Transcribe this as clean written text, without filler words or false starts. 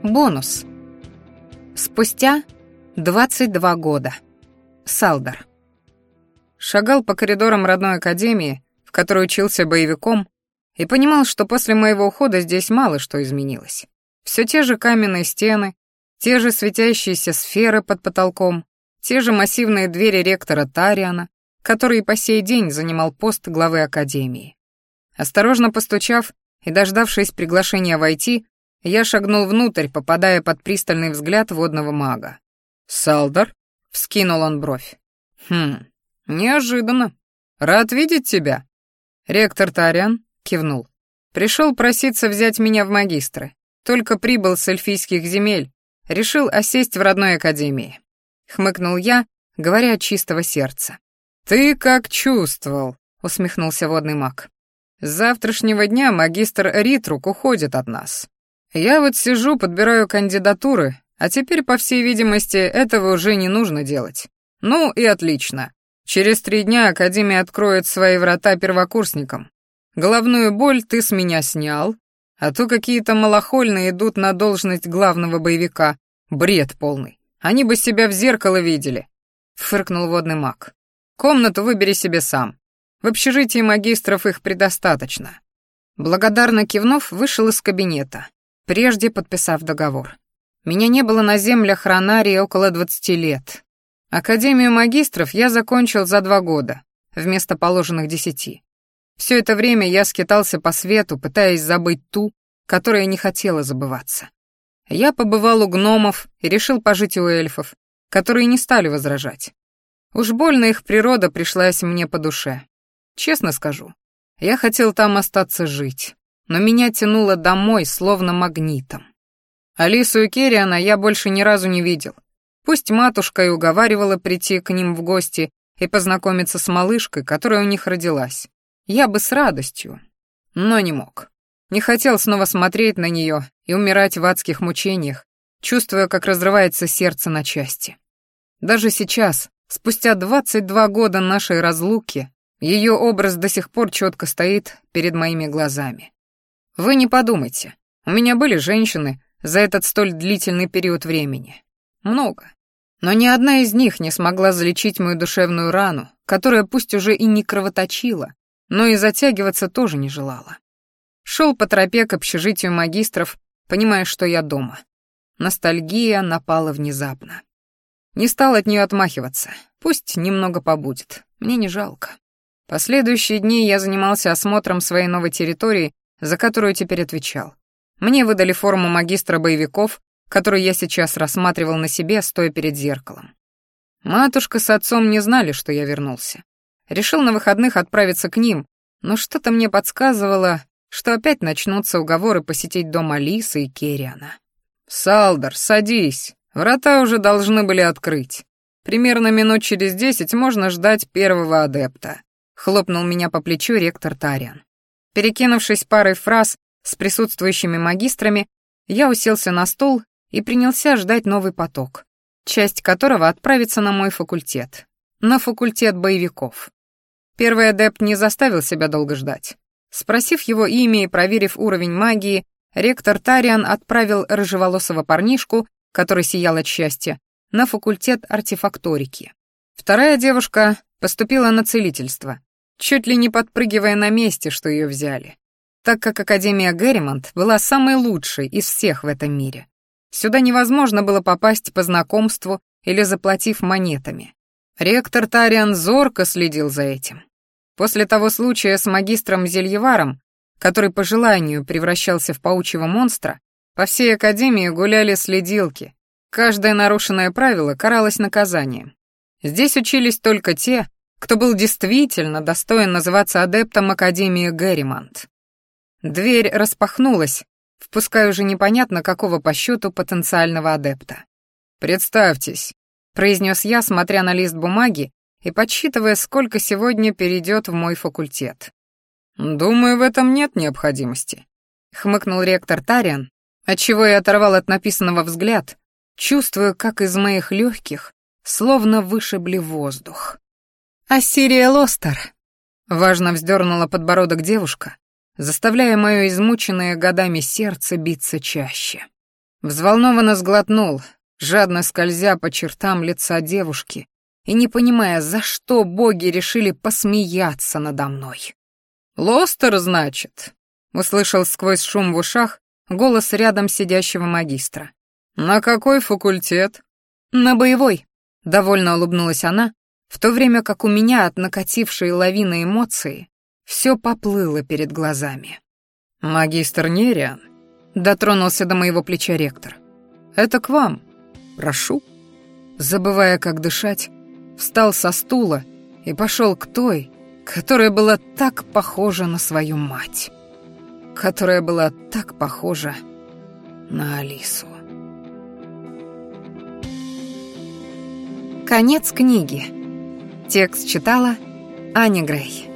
Бонус. Спустя 22 года. Салдар. Шагал по коридорам родной академии, в которой учился боевиком, и понимал, что после моего ухода здесь мало что изменилось. Все те же каменные стены, те же светящиеся сферы под потолком, те же массивные двери ректора Тариана, который и по сей день занимал пост главы академии. Осторожно постучав и дождавшись приглашения войти, я шагнул внутрь, попадая под пристальный взгляд водного мага. «Салдар?» — вскинул он бровь. Неожиданно. Рад видеть тебя». Ректор Тариан кивнул. «Пришел проситься взять меня в магистры. Только прибыл с эльфийских земель. Решил осесть в родной академии». Хмыкнул я, говоря от чистого сердца. «Ты как чувствовал», — усмехнулся водный маг. «С завтрашнего дня магистр Ритрук уходит от нас. Я вот сижу, подбираю кандидатуры, а теперь, по всей видимости, этого уже не нужно делать. Ну и отлично. Через 3 дня Академия откроет свои врата первокурсникам. Головную боль ты с меня снял, а то какие-то малохольные идут на должность главного боевика. Бред полный. Они бы себя в зеркало видели», — фыркнул водный маг. «Комнату выбери себе сам. В общежитии магистров их предостаточно». Благодарно кивнув, вышел из кабинета, прежде подписав договор. Меня не было на землях Ронарии около 20 лет. Академию магистров я закончил за 2 года, вместо положенных 10. Все это время я скитался по свету, пытаясь забыть ту, которая не хотела забываться. Я побывал у гномов и решил пожить у эльфов, которые не стали возражать. Уж больно их природа пришлась мне по душе. Честно скажу, я хотел там остаться жить, но меня тянуло домой, словно магнитом. Алису и Керриана я больше ни разу не видел. Пусть матушка и уговаривала прийти к ним в гости и познакомиться с малышкой, которая у них родилась. Я бы с радостью, но не мог. Не хотел снова смотреть на нее и умирать в адских мучениях, чувствуя, как разрывается сердце на части. Даже сейчас, спустя 22 года нашей разлуки, ее образ до сих пор четко стоит перед моими глазами. Вы не подумайте, у меня были женщины за этот столь длительный период времени. Много. Но ни одна из них не смогла залечить мою душевную рану, которая пусть уже и не кровоточила, но и затягиваться тоже не желала. Шел по тропе к общежитию магистров, понимая, что я дома. Ностальгия напала внезапно. Не стал от нее отмахиваться, пусть немного побудет, мне не жалко. Последующие дни я занимался осмотром своей новой территории, за которую теперь отвечал. Мне выдали форму магистра боевиков, которую я сейчас рассматривал на себе, стоя перед зеркалом. Матушка с отцом не знали, что я вернулся. Решил на выходных отправиться к ним, но что-то мне подсказывало, что опять начнутся уговоры посетить дом Алисы и Керриана. «Салдар, садись, врата уже должны были открыть. Примерно минут через 10 можно ждать первого адепта», — хлопнул меня по плечу ректор Тариан. Перекинувшись парой фраз с присутствующими магистрами, я уселся на стул и принялся ждать новый поток, часть которого отправится на мой факультет, на факультет боевиков. Первый адепт не заставил себя долго ждать. Спросив его имя и проверив уровень магии, ректор Тариан отправил рыжеволосого парнишку, который сиял от счастья, на факультет артефакторики. Вторая девушка поступила на целительство, чуть ли не подпрыгивая на месте, что ее взяли, так как Академия Герримонт была самой лучшей из всех в этом мире. Сюда невозможно было попасть по знакомству или заплатив монетами. Ректор Тариан зорко следил за этим. После того случая с магистром Зельеваром, который по желанию превращался в паучьего монстра, по всей Академии гуляли следилки. Каждое нарушенное правило каралось наказанием. Здесь учились только те, кто был действительно достоин называться адептом Академии Герримонт. Дверь распахнулась, впуская уже непонятно какого по счету потенциального адепта. «Представьтесь», — произнес я, смотря на лист бумаги и подсчитывая, сколько сегодня перейдет в мой факультет. «Думаю, в этом нет необходимости», — хмыкнул ректор Тариан, отчего я оторвал от написанного взгляд, чувствуя, как из моих легких словно вышибли воздух. «Ассирия Лостер», — важно вздернула подбородок девушка, заставляя мое измученное годами сердце биться чаще. Взволнованно сглотнул, жадно скользя по чертам лица девушки и не понимая, за что боги решили посмеяться надо мной. «Лостер, значит?» — услышал сквозь шум в ушах голос рядом сидящего магистра. «На какой факультет?» «На боевой», — довольно улыбнулась она, в то время как у меня от накатившей лавины эмоций все поплыло перед глазами. «Магистр Нериан?» — дотронулся до моего плеча ректор. «Это к вам. Прошу». Забывая, как дышать, встал со стула и пошел к той, которая была так похожа на свою мать, которая была так похожа на Алису. Конец книги. Текст читала Аня Грей.